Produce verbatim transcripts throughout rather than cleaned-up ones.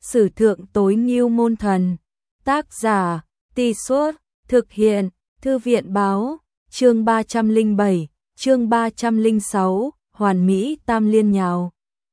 Sử thượng tối ngưu môn thần. Tác giả, Tì Suốt, thực hiện, Thư viện báo, chương ba trăm lẻ bảy, chương ba trăm lẻ sáu, hoàn mỹ tam liên nhào.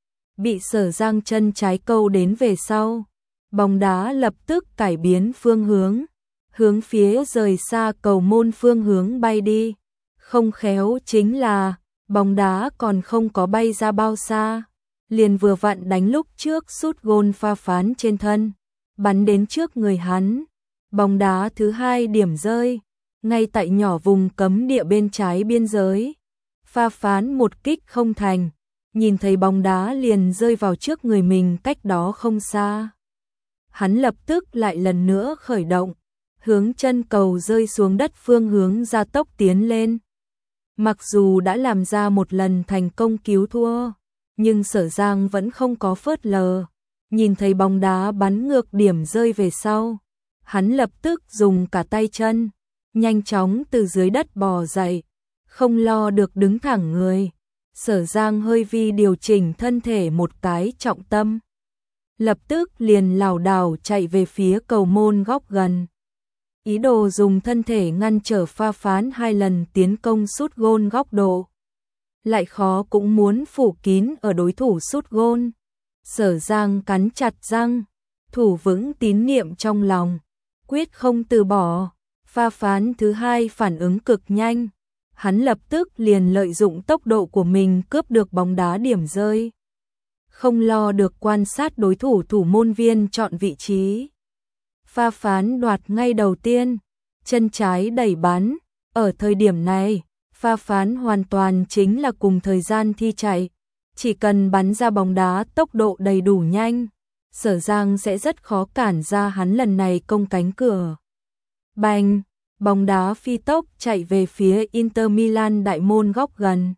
Bị Sở Giang chân trái câu đến về sau, bóng đá lập tức cải biến phương hướng, hướng phía rời xa cầu môn phương hướng bay đi. Không khéo chính là, bóng đá còn không có bay ra bao xa, liền vừa vặn đánh lúc trước sút gôn pha phán trên thân, bắn đến trước người hắn. Bóng đá thứ hai điểm rơi, ngay tại nhỏ vùng cấm địa bên trái biên giới. Pha phán một kích không thành, nhìn thấy bóng đá liền rơi vào trước người mình cách đó không xa. Hắn lập tức lại lần nữa khởi động, hướng chân cầu rơi xuống đất phương hướng gia tốc tiến lên. Mặc dù đã làm ra một lần thành công cứu thua, nhưng Sở Giang vẫn không có phớt lờ. Nhìn thấy bóng đá bắn ngược điểm rơi về sau, hắn lập tức dùng cả tay chân, nhanh chóng từ dưới đất bò dậy, không lo được đứng thẳng người. Sở Giang hơi vi điều chỉnh thân thể một cái trọng tâm, lập tức liền lảo đảo chạy về phía cầu môn góc gần. Ý đồ dùng thân thể ngăn trở pha phán hai lần tiến công sút gôn góc độ. Lại khó cũng muốn phủ kín ở đối thủ sút gôn. Sở Giang cắn chặt răng, thủ vững tín niệm trong lòng, quyết không từ bỏ. Pha phán thứ hai phản ứng cực nhanh, hắn lập tức liền lợi dụng tốc độ của mình cướp được bóng đá điểm rơi. Không lo được quan sát đối thủ thủ môn viên chọn vị trí. Pha phán đoạt ngay đầu tiên, chân trái đẩy bắn. Ở thời điểm này, pha phán hoàn toàn chính là cùng thời gian thi chạy. Chỉ cần bắn ra bóng đá tốc độ đầy đủ nhanh, Sở Giang sẽ rất khó cản ra hắn lần này công cánh cửa. Bành, bóng đá phi tốc chạy về phía Inter Milan đại môn góc gần.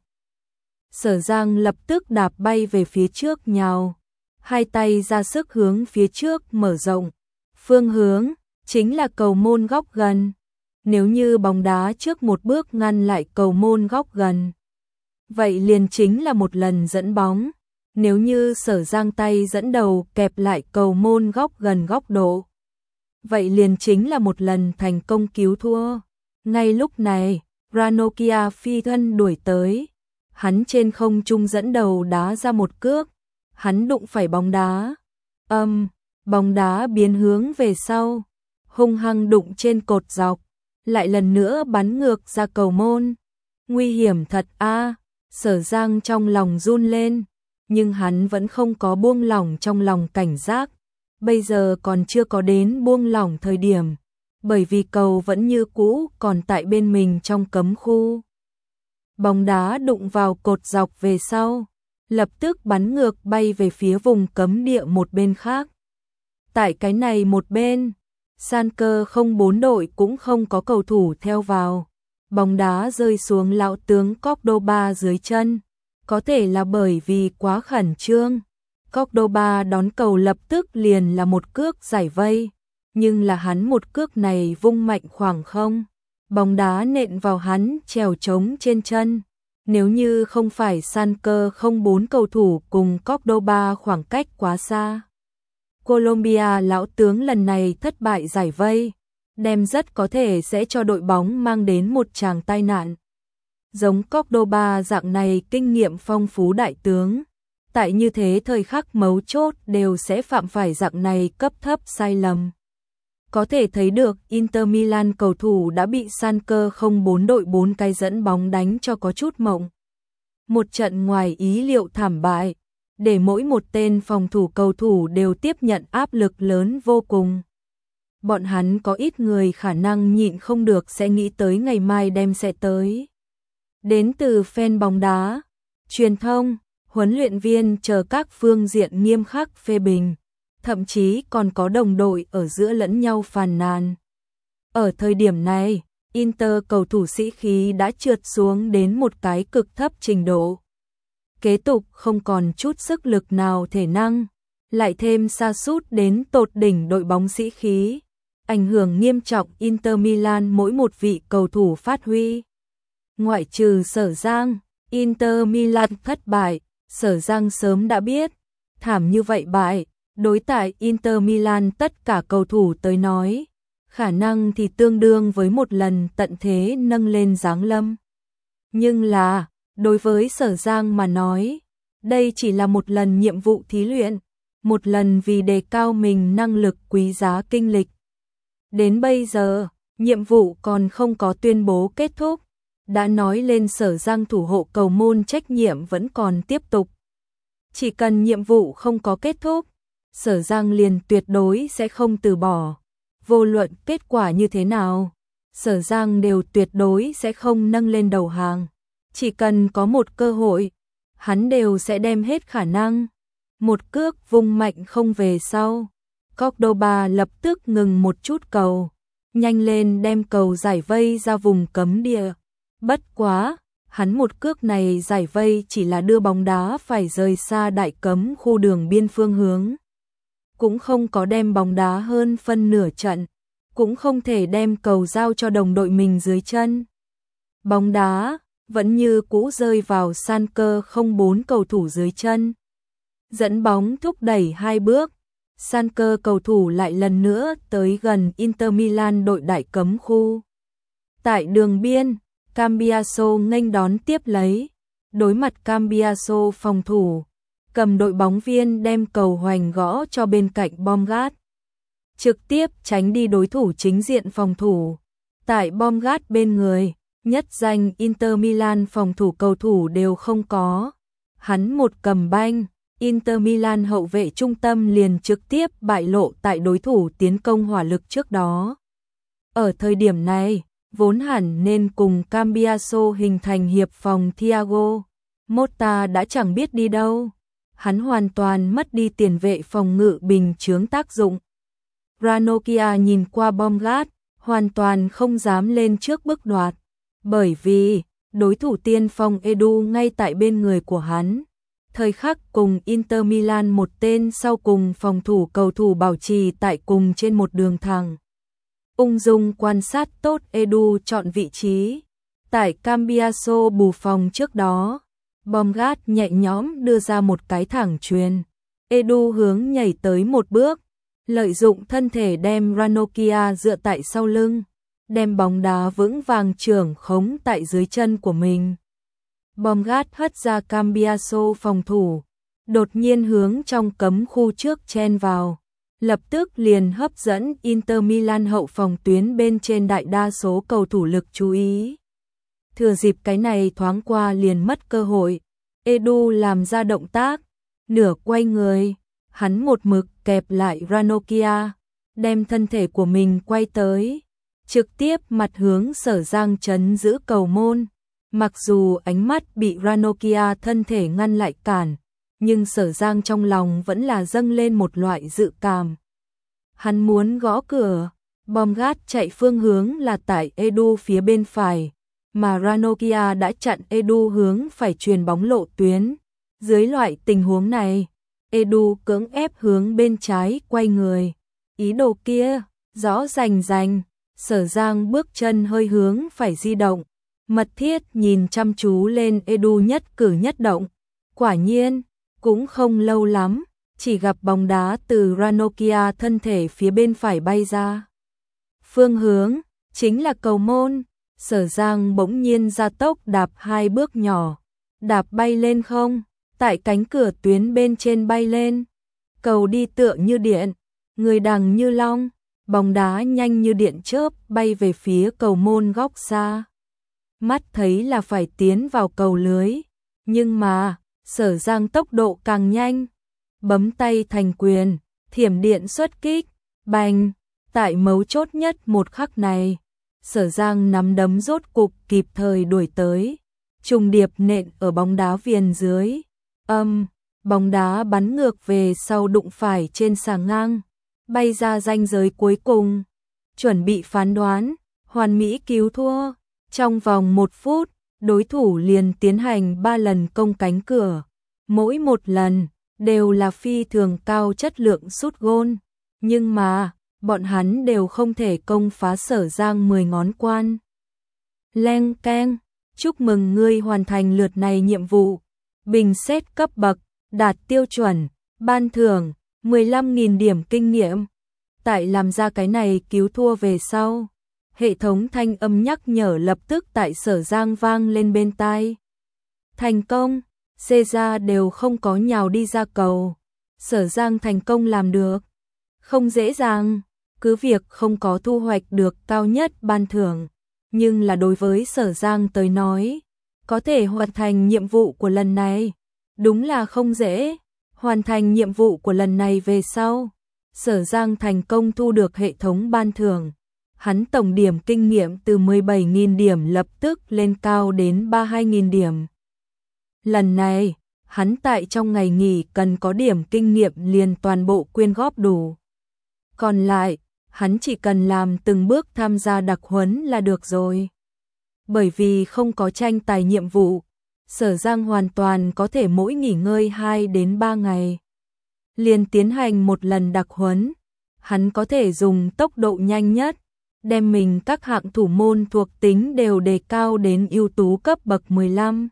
Sở Giang lập tức đạp bay về phía trước nhào, hai tay ra sức hướng phía trước mở rộng. Phương hướng chính là cầu môn góc gần. Nếu như bóng đá trước một bước ngăn lại cầu môn góc gần, vậy liền chính là một lần dẫn bóng. Nếu như Sở Giang tay dẫn đầu kẹp lại cầu môn góc gần góc độ, vậy liền chính là một lần thành công cứu thua. Ngay lúc này, Ranocchia phi thân đuổi tới. Hắn trên không trung dẫn đầu đá ra một cước. Hắn đụng phải bóng đá. Âm, bóng đá biến hướng về sau, hung hăng đụng trên cột dọc, lại lần nữa bắn ngược ra cầu môn. Nguy hiểm thật a. Sở Giang trong lòng run lên, nhưng hắn vẫn không có buông lỏng trong lòng cảnh giác. Bây giờ còn chưa có đến buông lỏng thời điểm, bởi vì cầu vẫn như cũ còn tại bên mình trong cấm khu. Bóng đá đụng vào cột dọc về sau, lập tức bắn ngược bay về phía vùng cấm địa một bên khác. Tại cái này một bên, Schalke không bốn đội cũng không có cầu thủ theo vào. Bóng đá rơi xuống lão tướng Cordoba dưới chân, có thể là bởi vì quá khẩn trương. Cordoba đón cầu lập tức liền là một cước giải vây, nhưng là hắn một cước này vung mạnh khoảng không. Bóng đá nện vào hắn trèo trống trên chân. Nếu như không phải Schalke không bốn cầu thủ cùng Cordoba khoảng cách quá xa, Colombia lão tướng lần này thất bại giải vây, đem rất có thể sẽ cho đội bóng mang đến một tràng tai nạn. Giống Cordoba dạng này kinh nghiệm phong phú đại tướng, tại như thế thời khắc mấu chốt đều sẽ phạm phải dạng này cấp thấp sai lầm. Có thể thấy được Inter Milan cầu thủ đã bị Schalke không bốn đội bốn cái dẫn bóng đánh cho có chút mộng. Một trận ngoài ý liệu thảm bại, để mỗi một tên phòng thủ cầu thủ đều tiếp nhận áp lực lớn vô cùng. Bọn hắn có ít người khả năng nhịn không được sẽ nghĩ tới ngày mai đem sẽ tới. Đến từ fan bóng đá, truyền thông, huấn luyện viên chờ các phương diện nghiêm khắc phê bình. Thậm chí còn có đồng đội ở giữa lẫn nhau phàn nàn. Ở thời điểm này, Inter cầu thủ sĩ khí đã trượt xuống đến một cái cực thấp trình độ. Kế tục không còn chút sức lực nào thể năng, lại thêm sa sút đến tột đỉnh đội bóng sĩ khí, ảnh hưởng nghiêm trọng Inter Milan mỗi một vị cầu thủ phát huy. Ngoại trừ Sở Giang, Inter Milan thất bại, Sở Giang sớm đã biết, thảm như vậy bại, Đối tại Inter Milan tất cả cầu thủ tới nói, khả năng thì tương đương với một lần tận thế nâng lên giáng lâm. Nhưng là, đối với Sở Giang mà nói, đây chỉ là một lần nhiệm vụ thí luyện, một lần vì đề cao mình năng lực quý giá kinh lịch. Đến bây giờ, nhiệm vụ còn không có tuyên bố kết thúc, đã nói lên Sở Giang thủ hộ cầu môn trách nhiệm vẫn còn tiếp tục. Chỉ cần nhiệm vụ không có kết thúc, Sở Giang liền tuyệt đối sẽ không từ bỏ. Vô luận kết quả như thế nào, Sở Giang đều tuyệt đối sẽ không nâng lên đầu hàng. Chỉ cần có một cơ hội, hắn đều sẽ đem hết khả năng. Một cước vung mạnh không về sau. Cordoba lập tức ngừng một chút cầu. Nhanh lên đem cầu giải vây ra vùng cấm địa. Bất quá, hắn một cước này giải vây chỉ là đưa bóng đá phải rời xa đại cấm khu đường biên phương hướng. Cũng không có đem bóng đá hơn phân nửa trận. Cũng không thể đem cầu giao cho đồng đội mình dưới chân. Bóng đá vẫn như cũ rơi vào san cơ không bốn cầu thủ dưới chân. Dẫn bóng thúc đẩy hai bước, san cơ cầu thủ lại lần nữa tới gần Inter Milan đội đại cấm khu. Tại đường biên, Cambiaso nghênh đón tiếp lấy, đối mặt Cambiaso phòng thủ, cầm đội bóng viên đem cầu hoành gõ cho bên cạnh Baumgart. Trực tiếp tránh đi đối thủ chính diện phòng thủ. Tại Baumgart bên người, nhất danh Inter Milan phòng thủ cầu thủ đều không có. Hắn một cầm banh, Inter Milan hậu vệ trung tâm liền trực tiếp bại lộ tại đối thủ tiến công hỏa lực trước đó. Ở thời điểm này, vốn hẳn nên cùng Cambiaso hình thành hiệp phòng Thiago Motta đã chẳng biết đi đâu. Hắn hoàn toàn mất đi tiền vệ phòng ngự bình chướng tác dụng. Ranocchia nhìn qua Baumgart, hoàn toàn không dám lên trước bước đoạt. Bởi vì, đối thủ tiên phong Edu ngay tại bên người của hắn. Thời khắc cùng Inter Milan một tên sau cùng phòng thủ cầu thủ bảo trì tại cùng trên một đường thẳng. Ung dung quan sát tốt Edu chọn vị trí. Tại Cambiaso bù phòng trước đó, Baumgart nhẹ nhõm đưa ra một cái thẳng chuyền. Edu hướng nhảy tới một bước, lợi dụng thân thể đem Ranocchia dựa tại sau lưng, đem bóng đá vững vàng trưởng khống tại dưới chân của mình. Baumgart hất ra Cambiaso phòng thủ, đột nhiên hướng trong cấm khu trước chen vào, lập tức liền hấp dẫn Inter Milan hậu phòng tuyến bên trên đại đa số cầu thủ lực chú ý. Thừa dịp cái này thoáng qua liền mất cơ hội, Edu làm ra động tác, nửa quay người, hắn một mực kẹp lại Ranocchia, đem thân thể của mình quay tới, trực tiếp mặt hướng Sở Giang chấn giữ cầu môn. Mặc dù ánh mắt bị Ranocchia thân thể ngăn lại cản, nhưng Sở Giang trong lòng vẫn là dâng lên một loại dự cảm. Hắn muốn gõ cửa, Baumgart chạy phương hướng là tại Edu phía bên phải, mà Ranocchia đã chặn Edu hướng phải truyền bóng lộ tuyến. Dưới loại tình huống này, Edu cưỡng ép hướng bên trái quay người. Ý đồ kia, rõ rành rành, Sở Giang bước chân hơi hướng phải di động. Mật thiết nhìn chăm chú lên Edu nhất cử nhất động. Quả nhiên, cũng không lâu lắm, chỉ gặp bóng đá từ Ranocchia thân thể phía bên phải bay ra. Phương hướng, chính là cầu môn. Sở Giang bỗng nhiên ra tốc đạp hai bước nhỏ. Đạp bay lên không, tại cánh cửa tuyến bên trên bay lên. Cầu đi tựa như điện, người đằng như long, bóng đá nhanh như điện chớp bay về phía cầu môn góc xa. Mắt thấy là phải tiến vào cầu lưới, nhưng mà, Sở Giang tốc độ càng nhanh. Bấm tay thành quyền, thiểm điện xuất kích, bành, tại mấu chốt nhất một khắc này. Sở Giang nắm đấm rốt cục kịp thời đuổi tới, trùng điệp nện ở bóng đá viền dưới. Âm, bóng đá bắn ngược về sau đụng phải trên xà ngang, bay ra ranh giới cuối cùng. Chuẩn bị phán đoán, hoàn mỹ cứu thua. Trong vòng một phút, đối thủ liền tiến hành ba lần công cánh cửa. Mỗi một lần, đều là phi thường cao chất lượng sút gôn. Nhưng mà, bọn hắn đều không thể công phá Sở Giang mười ngón quan. Leng keng, chúc mừng ngươi hoàn thành lượt này nhiệm vụ. Bình xét cấp bậc, đạt tiêu chuẩn, ban thưởng, mười lăm nghìn điểm kinh nghiệm. Tại làm ra cái này cứu thua về sau, hệ thống thanh âm nhắc nhở lập tức tại Sở Giang vang lên bên tai. Thành công, Caesar đều không có nhào đi ra cầu. Sở Giang thành công làm được. Không dễ dàng, cứ việc không có thu hoạch được cao nhất ban thưởng, nhưng là đối với Sở Giang tới nói, có thể hoàn thành nhiệm vụ của lần này, đúng là không dễ. Hoàn thành nhiệm vụ của lần này về sau, Sở Giang thành công thu được hệ thống ban thưởng. Hắn tổng điểm kinh nghiệm từ mười bảy nghìn điểm lập tức lên cao đến ba mươi hai nghìn điểm. Lần này, hắn tại trong ngày nghỉ cần có điểm kinh nghiệm liền toàn bộ quyên góp đủ. Còn lại, hắn chỉ cần làm từng bước tham gia đặc huấn là được rồi. Bởi vì không có tranh tài nhiệm vụ, Sở Giang hoàn toàn có thể mỗi nghỉ ngơi hai đến ba ngày liền tiến hành một lần đặc huấn. Hắn có thể dùng tốc độ nhanh nhất, đem mình các hạng thủ môn thuộc tính đều đề cao đến ưu tú cấp bậc mười lăm.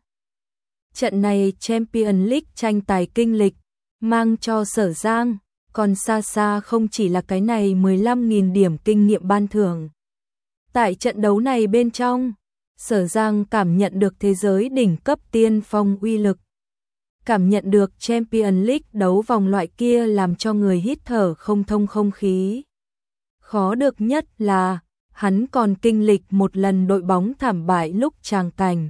Trận này Champions League tranh tài kinh lịch, mang cho Sở Giang, còn xa xa không chỉ là cái này mười lăm nghìn điểm kinh nghiệm ban thưởng. Tại trận đấu này bên trong, Sở Giang cảm nhận được thế giới đỉnh cấp tiên phong uy lực. Cảm nhận được Champions League đấu vòng loại kia làm cho người hít thở không thông không khí. Khó được nhất là, hắn còn kinh lịch một lần đội bóng thảm bại lúc tràng cảnh.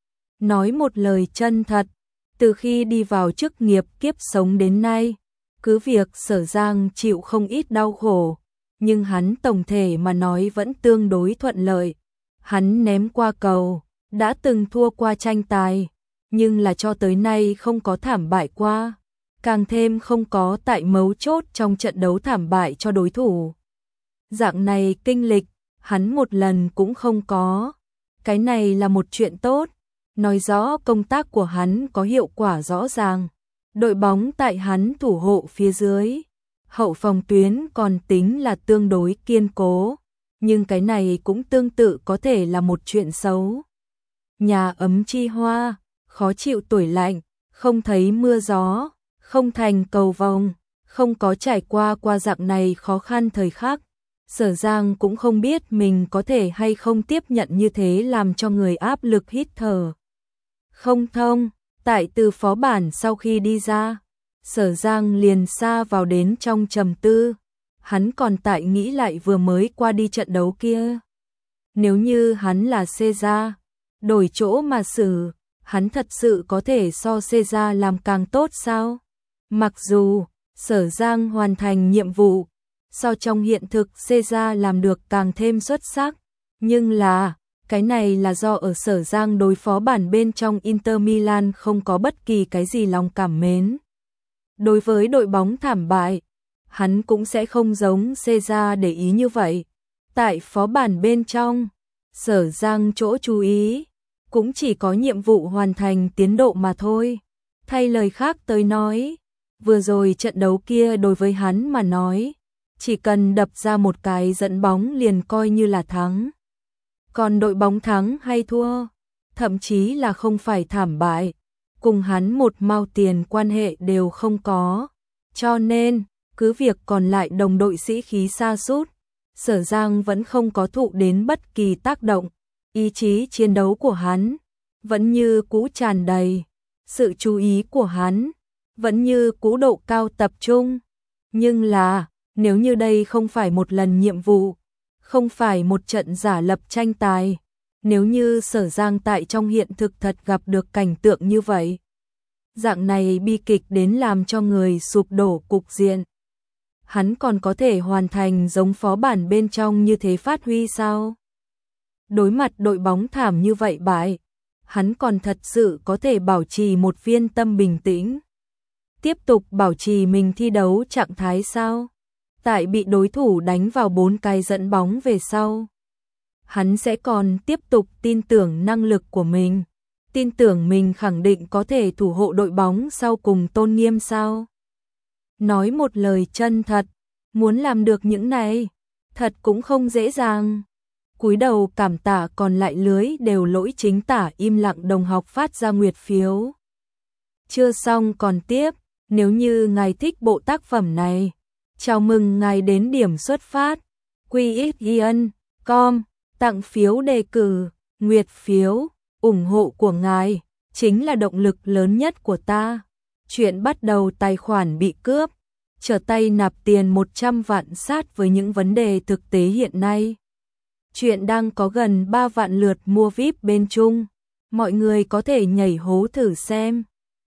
Nói một lời chân thật, từ khi đi vào chức nghiệp kiếp sống đến nay, cứ việc Sở Giang chịu không ít đau khổ, nhưng hắn tổng thể mà nói vẫn tương đối thuận lợi. Hắn ném qua cầu, đã từng thua qua tranh tài, nhưng là cho tới nay không có thảm bại qua, càng thêm không có tại mấu chốt trong trận đấu thảm bại cho đối thủ. Dạng này kinh lịch, hắn một lần cũng không có. Cái này là một chuyện tốt, nói rõ công tác của hắn có hiệu quả rõ ràng. Đội bóng tại hắn thủ hộ phía dưới, hậu phòng tuyến còn tính là tương đối kiên cố, nhưng cái này cũng tương tự có thể là một chuyện xấu. Nhà ấm chi hoa, khó chịu tuổi lạnh, không thấy mưa gió, không thành cầu vồng, không có trải qua qua dạng này khó khăn thời khắc. Sở Giang cũng không biết mình có thể hay không tiếp nhận như thế làm cho người áp lực hít thở không thông. Tại từ phó bản sau khi đi ra, Sở Giang liền xa vào đến trong trầm tư. Hắn còn tại nghĩ lại vừa mới qua đi trận đấu kia. Nếu như hắn là Caesar, đổi chỗ mà xử, hắn thật sự có thể so Caesar làm càng tốt sao? Mặc dù Sở Giang hoàn thành nhiệm vụ, so trong hiện thực Caesar làm được càng thêm xuất sắc, nhưng là, cái này là do ở Sở Giang đối phó bản bên trong Inter Milan không có bất kỳ cái gì lòng cảm mến. Đối với đội bóng thảm bại, hắn cũng sẽ không giống Caesar để ý như vậy. Tại phó bản bên trong, Sở Giang chỗ chú ý, cũng chỉ có nhiệm vụ hoàn thành tiến độ mà thôi. Thay lời khác tới nói, vừa rồi trận đấu kia đối với hắn mà nói, chỉ cần đập ra một cái dẫn bóng liền coi như là thắng. Còn đội bóng thắng hay thua, thậm chí là không phải thảm bại, cùng hắn một mao tiền quan hệ đều không có. Cho nên, cứ việc còn lại đồng đội sĩ khí sa sút, Sở Giang vẫn không có thụ đến bất kỳ tác động. Ý chí chiến đấu của hắn vẫn như cũ tràn đầy, sự chú ý của hắn vẫn như cũ độ cao tập trung. Nhưng là, nếu như đây không phải một lần nhiệm vụ, không phải một trận giả lập tranh tài, nếu như Sở Giang tại trong hiện thực thật gặp được cảnh tượng như vậy, dạng này bi kịch đến làm cho người sụp đổ cục diện, hắn còn có thể hoàn thành giống phó bản bên trong như thế phát huy sao? Đối mặt đội bóng thảm như vậy bại, hắn còn thật sự có thể bảo trì một viên tâm bình tĩnh, tiếp tục bảo trì mình thi đấu trạng thái sao? Tại bị đối thủ đánh vào bốn cái dẫn bóng về sau, hắn sẽ còn tiếp tục tin tưởng năng lực của mình, tin tưởng mình khẳng định có thể thủ hộ đội bóng sau cùng tôn nghiêm sao? Nói một lời chân thật, muốn làm được những này, thật cũng không dễ dàng. Cúi đầu cảm tạ còn lại lưới đều lỗi chính tả im lặng đồng học phát ra nguyệt phiếu. Chưa xong còn tiếp. Nếu như ngài thích bộ tác phẩm này, chào mừng ngài đến điểm xuất phát quy ích yên chấm com, tặng phiếu đề cử, nguyệt phiếu, ủng hộ của ngài chính là động lực lớn nhất của ta. Chuyện bắt đầu tài khoản bị cướp, trở tay nạp tiền một trăm vạn sát với những vấn đề thực tế hiện nay. Chuyện đang có gần ba vạn lượt mua vi ai pi bên Trung, mọi người có thể nhảy hố thử xem.